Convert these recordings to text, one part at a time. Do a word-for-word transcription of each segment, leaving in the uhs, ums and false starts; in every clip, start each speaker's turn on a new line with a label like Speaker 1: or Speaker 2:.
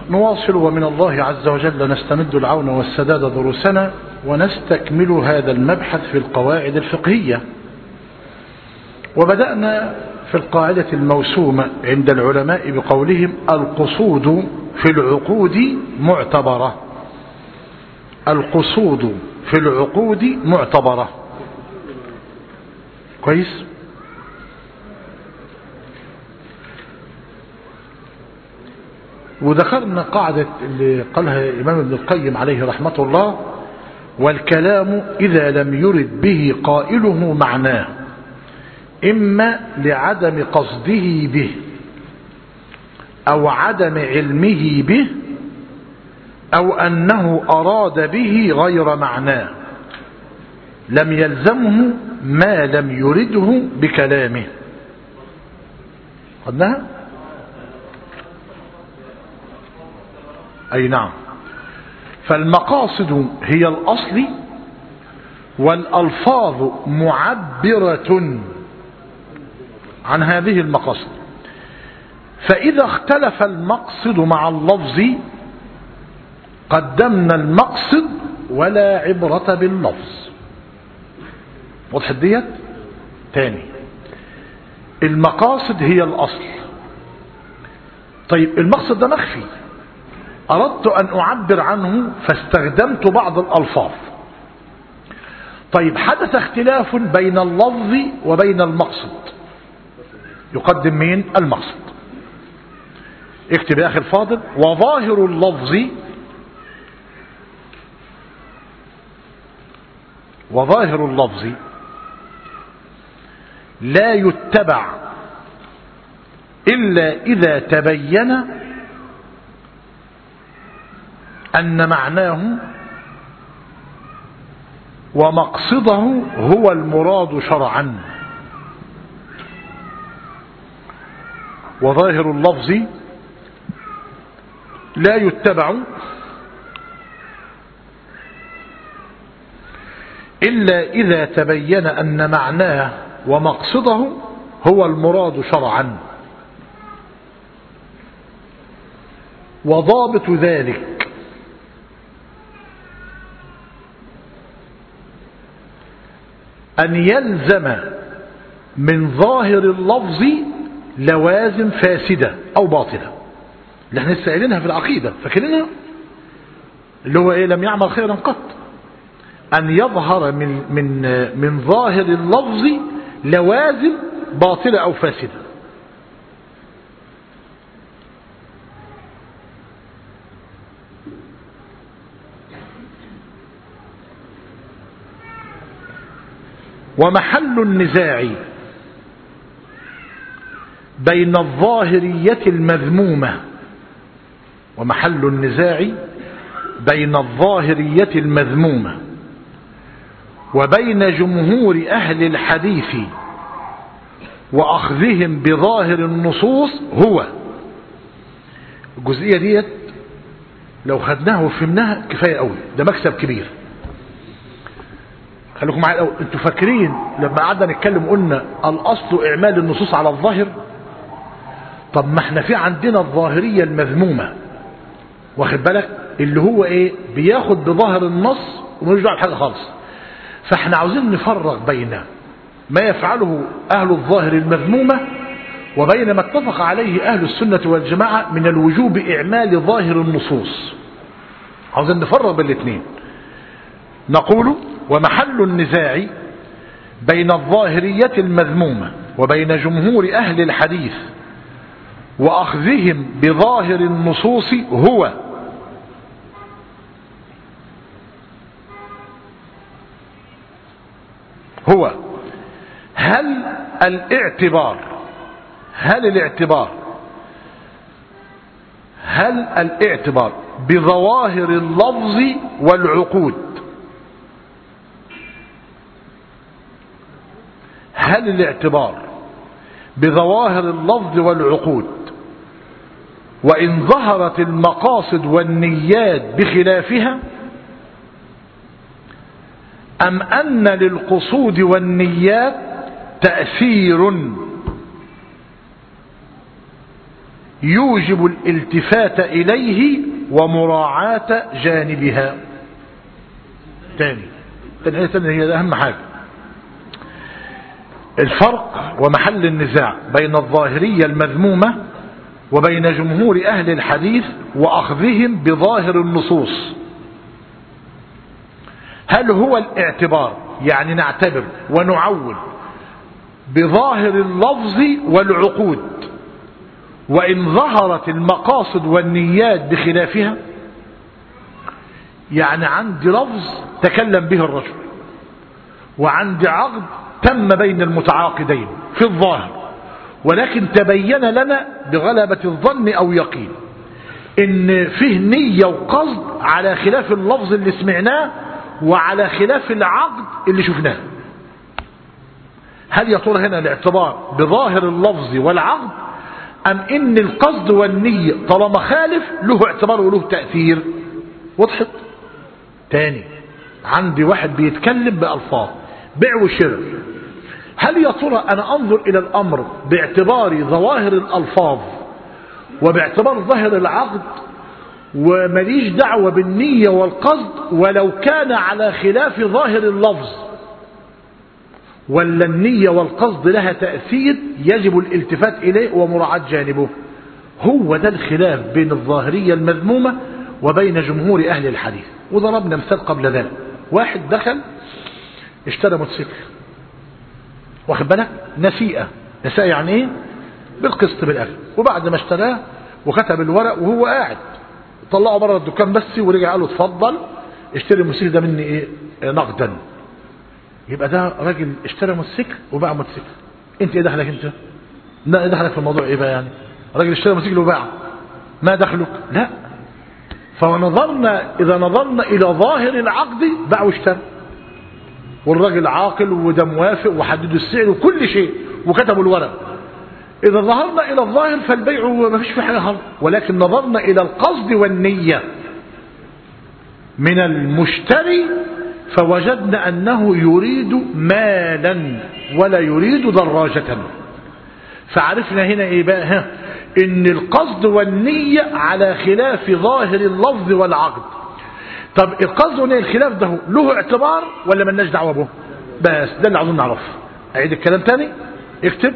Speaker 1: نواصل ومن الله عز وجل نستمد العون والسداد دروسنا ونستكمل هذا المبحث في القواعد الفقهية. وبدأنا في القاعدة الموسومة عند العلماء بقولهم القصود في العقود معتبرة. القصود في العقود معتبرة. كويس. وذكرنا قاعدة اللي قالها الإمام ابن القيم عليه رحمة الله: والكلام إذا لم يرد به قائله معناه إما لعدم قصده به أو عدم علمه به أو أنه أراد به غير معناه لم يلزمه ما لم يرده بكلامه. قلناها؟ أي نعم. فالمقاصد هي الأصل والألفاظ معبرة عن هذه المقاصد، فإذا اختلف المقصد مع اللفظ قدمنا المقصد ولا عبرة باللفظ. واضح ديت؟ تاني، المقاصد هي الأصل. طيب المقصد ده مخفي، أردت أن أعبر عنه فاستخدمت بعض الألفاظ. طيب حدث اختلاف بين اللفظ وبين المقصد، يقدم مين؟ المقصد. اكتب يا أخي الفاضل: وظاهر اللفظ وظاهر اللفظ لا يتبع إلا إذا تبين أن معناه ومقصده هو المراد شرعا. وظاهر اللفظ لا يتبع إلا إذا تبين أن معناه ومقصده هو المراد شرعا. وضابط ذلك أن يلزم من ظاهر اللفظ لوازم فاسدة أو باطلة، اللي احنا لسه قايلينها في العقيدة، فاكرينها؟ اللي هو ايه؟ لم يعمل خيرا قط. أن يظهر من من من ظاهر اللفظ لوازم باطلة أو فاسدة. ومحل النزاع بين الظاهرية المذمومة ومحل النزاع بين الظاهرية المذمومة وبين جمهور أهل الحديث وأخذهم بظاهر النصوص هو الجزئية ديت لو خدناها وفهمناها كفاية قوي، ده مكسب كبير. خليكم معايا الأول. انتوا فاكرين لما قعدنا نتكلم قلنا الأصل إعمال النصوص على الظاهر؟ طب ما احنا في عندنا الظاهرية المذمومة، واخد بالك، اللي هو ايه؟ بياخد بظاهر النص ومش دعوه بحاجة خالص. فاحنا عاوزين نفرق بين ما يفعله أهل الظاهر المذمومة وبين ما اتفق عليه أهل السنة والجماعة من الوجوب إعمال ظاهر النصوص. عاوزين نفرق بين الاثنين. نقول: ومحل النزاع بين الظاهرية المذمومة وبين جمهور أهل الحديث وأخذهم بظاهر النصوص هو هو هل الاعتبار هل الاعتبار هل الاعتبار بظواهر اللفظ والعقود هل الاعتبار بظواهر اللفظ والعقود وإن ظهرت المقاصد والنيات بخلافها، أم أن للقصود والنيات تأثير يوجب الالتفات إليه ومراعاة جانبها. تاني تاني تاني هي أهم حاجة. الفرق ومحل النزاع بين الظاهرية المذمومة وبين جمهور أهل الحديث وأخذهم بظاهر النصوص. هل هو الاعتبار، يعني نعتبر ونعول بظاهر اللفظ والعقود وإن ظهرت المقاصد والنيات بخلافها؟ يعني عندي لفظ تكلم به الرجل وعندي عقد تم بين المتعاقدين في الظاهر، ولكن تبين لنا بغلبة الظن أو يقين إن فيه نية وقصد على خلاف اللفظ اللي سمعناه وعلى خلاف العقد اللي شفناه. هل يا ترى هنا الاعتبار بظاهر اللفظ والعقد أم إن القصد والنية طالما خالف له اعتبار وله تأثير؟ وضحت؟ تاني، عندي واحد بيتكلم بألفاظ بيع وشراء، هل يا ترى أنا أنظر إلى الأمر باعتبار ظواهر الألفاظ وباعتبار ظاهر العقد ومليش دعوة بالنية والقصد ولو كان على خلاف ظاهر اللفظ، ولا النية والقصد لها تأثير يجب الالتفات إليه ومراعاة جانبه؟ هو ده الخلاف بين الظاهرية المذمومة وبين جمهور أهل الحديث. وضربنا مثال قبل ذلك، واحد دخل اشترى موتوسيكل، واخد بالك، نسيئة. نسيئة يعني ايه؟ بالقسط بالأجل. وبعد ما اشتراه وكتب الورق وهو قاعد طلعه بره الدكان بس ورجع قال له اتفضل اشتري الموتوسيكل ده مني ايه نقدا. يبقى ده راجل اشترى موتوسيكل وباع موتوسيكل. انت ايه دخلك انت؟ لا دخلك في الموضوع ايه بقى؟ يعني راجل اشترى موتوسيكل وباع، ما دخلك؟ لا. فنظرنا اذا نظرنا الى ظاهر العقد باع واشترى، والراجل عاقل وده موافق وحددوا السعر وكل شيء وكتبوا الورق. إذا ظهرنا إلى الظاهر فالبيع ما فيش في حاجة غلط، ولكن نظرنا إلى القصد والنية من المشتري فوجدنا أنه يريد مالا ولا يريد دراجة. فعرفنا هنا إيه بقى؟ ها إن القصد والنية على خلاف ظاهر اللفظ والعقد. طب القصد والنية الخلاف ده له اعتبار ولا ملناش دعوة به؟ بس ده اللي عاوزين نعرفه. أعيد الكلام تاني، اكتب.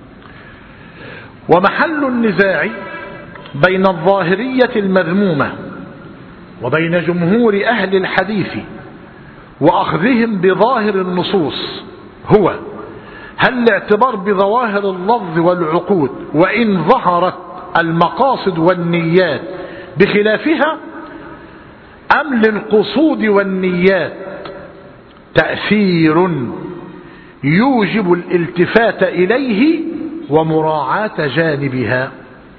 Speaker 1: ومحل النزاع بين الظاهرية المذمومة وبين جمهور أهل الحديث وأخذهم بظاهر النصوص هو هل الاعتبار بظواهر اللفظ والعقود وإن ظهرت المقاصد والنيات بخلافها، أم للقصود والنيات تأثير يوجب الالتفات إليه ومراعاة جانبها.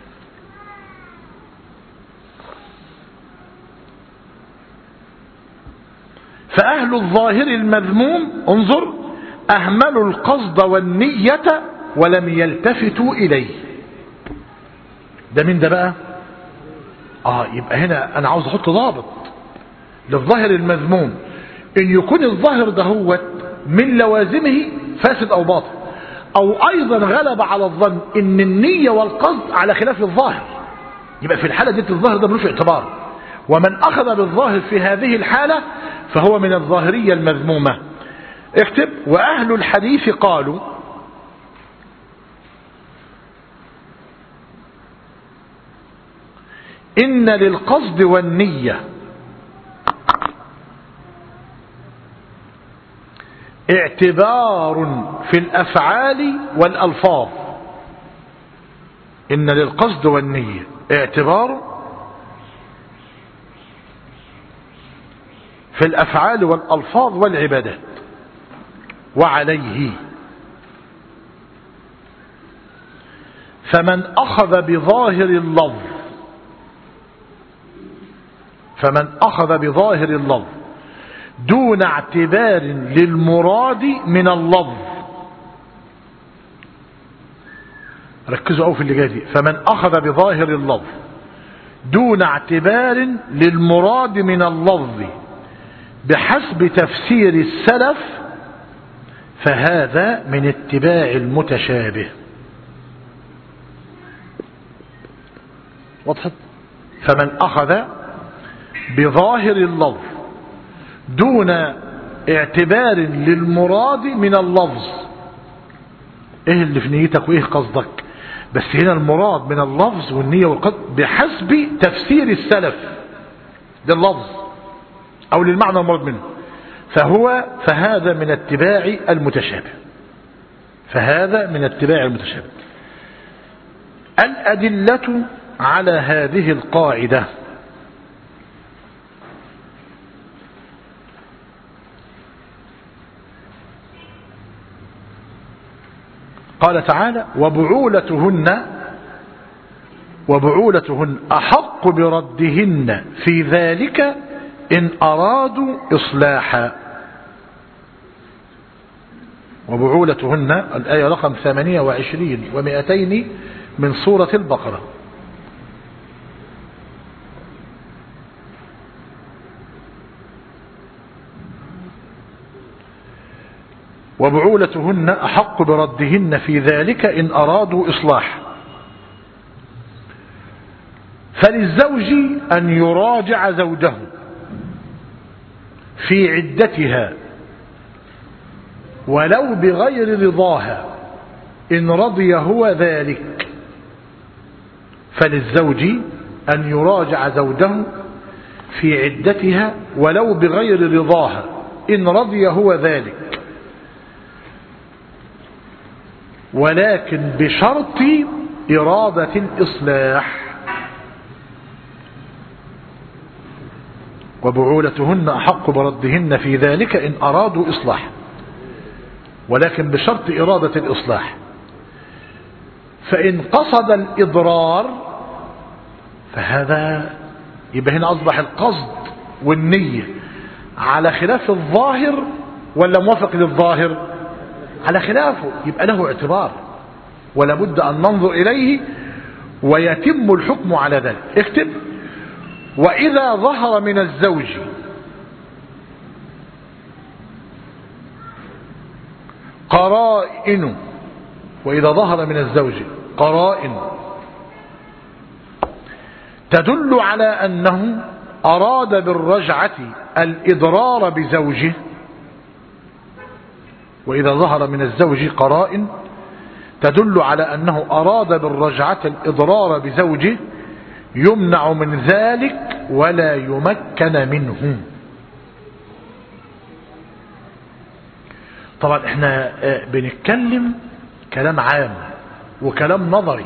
Speaker 1: فأهل الظاهر المذموم انظر أهملوا القصد والنية ولم يلتفتوا إليه. ده من ده بقى؟ آه يبقى هنا أنا عاوز أحط ضابط للظاهر المذموم، إن يكون الظاهر ده هو من لوازمه فاسد أو باطل، أو أيضا غلب على الظن إن النية والقصد على خلاف الظاهر. يبقى في الحالة دي الظاهر ده ملوش اعتبار، ومن أخذ بالظاهر في هذه الحالة فهو من الظاهرية المذمومة. اكتب. وأهل الحديث قالوا إن للقصد والنية اعتبار في الأفعال والألفاظ. إن للقصد والنية اعتبار في الأفعال والألفاظ والعبادات. وعليه فمن أخذ بظاهر اللفظ فمن أخذ بظاهر اللفظ دون اعتبار للمراد من اللفظ. ركزوا أو في اللي جاي دي. فمن أخذ بظاهر اللفظ دون اعتبار للمراد من اللفظ بحسب تفسير السلف فهذا من اتباع المتشابه. وضحت؟ فمن أخذ بظاهر اللفظ دون اعتبار للمراد من اللفظ، ايه اللي في نيتك وايه قصدك، بس هنا المراد من اللفظ والنية والقصد بحسب تفسير السلف لللفظ او للمعنى المراد منه، فهو فهذا من اتباع المتشابه، فهذا من اتباع المتشابه. الأدلة على هذه القاعدة: قال تعالى: وبعولتهن وبعولتهن أحق بردهن في ذلك إن أرادوا إصلاحا. وبعولتهن الآية رقم ثمانية وعشرين ومئتين من سورة البقرة. وبعولتهن أحق بردهن في ذلك إن أرادوا إصلاح. فللزوج أن يراجع زوجه في عدتها ولو بغير رضاها إن رضي هو ذلك. فللزوج أن يراجع زوجه في عدتها ولو بغير رضاها إن رضي هو ذلك، ولكن بشرط إرادة الإصلاح. وبعولتهن أحق بردهن في ذلك إن أرادوا إصلاح، ولكن بشرط إرادة الإصلاح. فإن قصد الإضرار فهذا يبقى هنا أصبح القصد والنية على خلاف الظاهر ولا موافق للظاهر؟ على خلافه، يبقى له اعتبار ولا بد أن ننظر إليه ويتم الحكم على ذلك. اكتب: وإذا ظهر من الزوج قرائن وإذا ظهر من الزوج قرائن تدل على أنه أراد بالرجعة الإضرار بزوجه. وإذا ظهر من الزوج قرائن تدل على أنه أراد بالرجعة الإضرار بزوجه يمنع من ذلك ولا يمكن منه. طبعا احنا بنتكلم كلام عام وكلام نظري.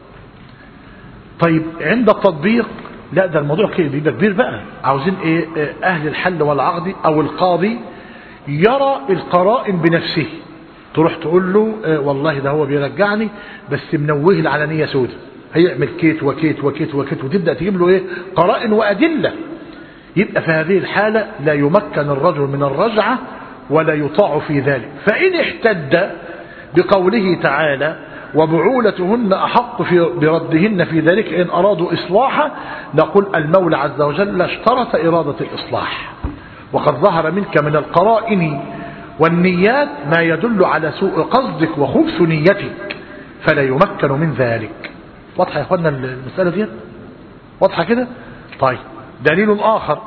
Speaker 1: طيب عند التطبيق لا، ده الموضوع كده بيبقى كبير بقى. عاوزين ايه؟ اهل الحل والعقد او القاضي يرى القرائن بنفسه. تروح تقول له اه والله ده هو بيرجعني بس منوه على نية سودة، هيعمل كيت وكيت وكيت وكيت، وتبدأ تجيب له ايه؟ قرائن وأدلة. يبقى في هذه الحالة لا يمكن الرجل من الرجعة ولا يطاع في ذلك. فإن احتد بقوله تعالى: وبعولتهن أحق في بردهن في ذلك إن أرادوا إصلاحا، نقول المولى عز وجل اشترط إرادة الإصلاح، وقد ظهر منك من القرائن والنيات ما يدل على سوء قصدك وخبث نيتك، فلا يمكن من ذلك. واضحة يا اخوانا المسألة دي؟ واضحة كده؟ طيب دليل آخر: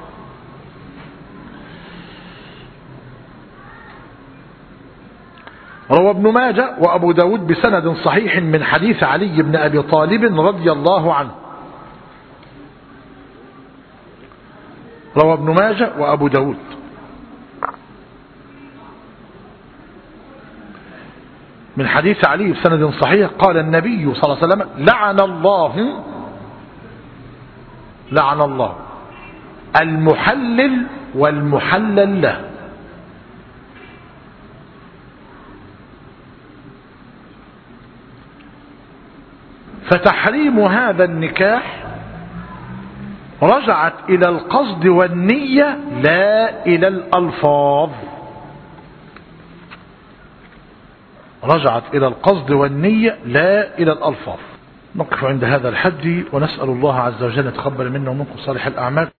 Speaker 1: روى ابن ماجه وأبو داود بسند صحيح من حديث علي بن أبي طالب رضي الله عنه. روى ابن ماجه وأبو داود من حديث علي بسند صحيح قال النبي صلى الله عليه وسلم: لعن الله لعن الله المحلل والمحلل له. فتحريم هذا النكاح رجعت إلى القصد والنية لا إلى الألفاظ. رجعت إلى القصد والنية لا إلى الألفاظ. نقف عند هذا الحد ونسأل الله عز وجل يتقبل منا ومنكم صالح الأعمال.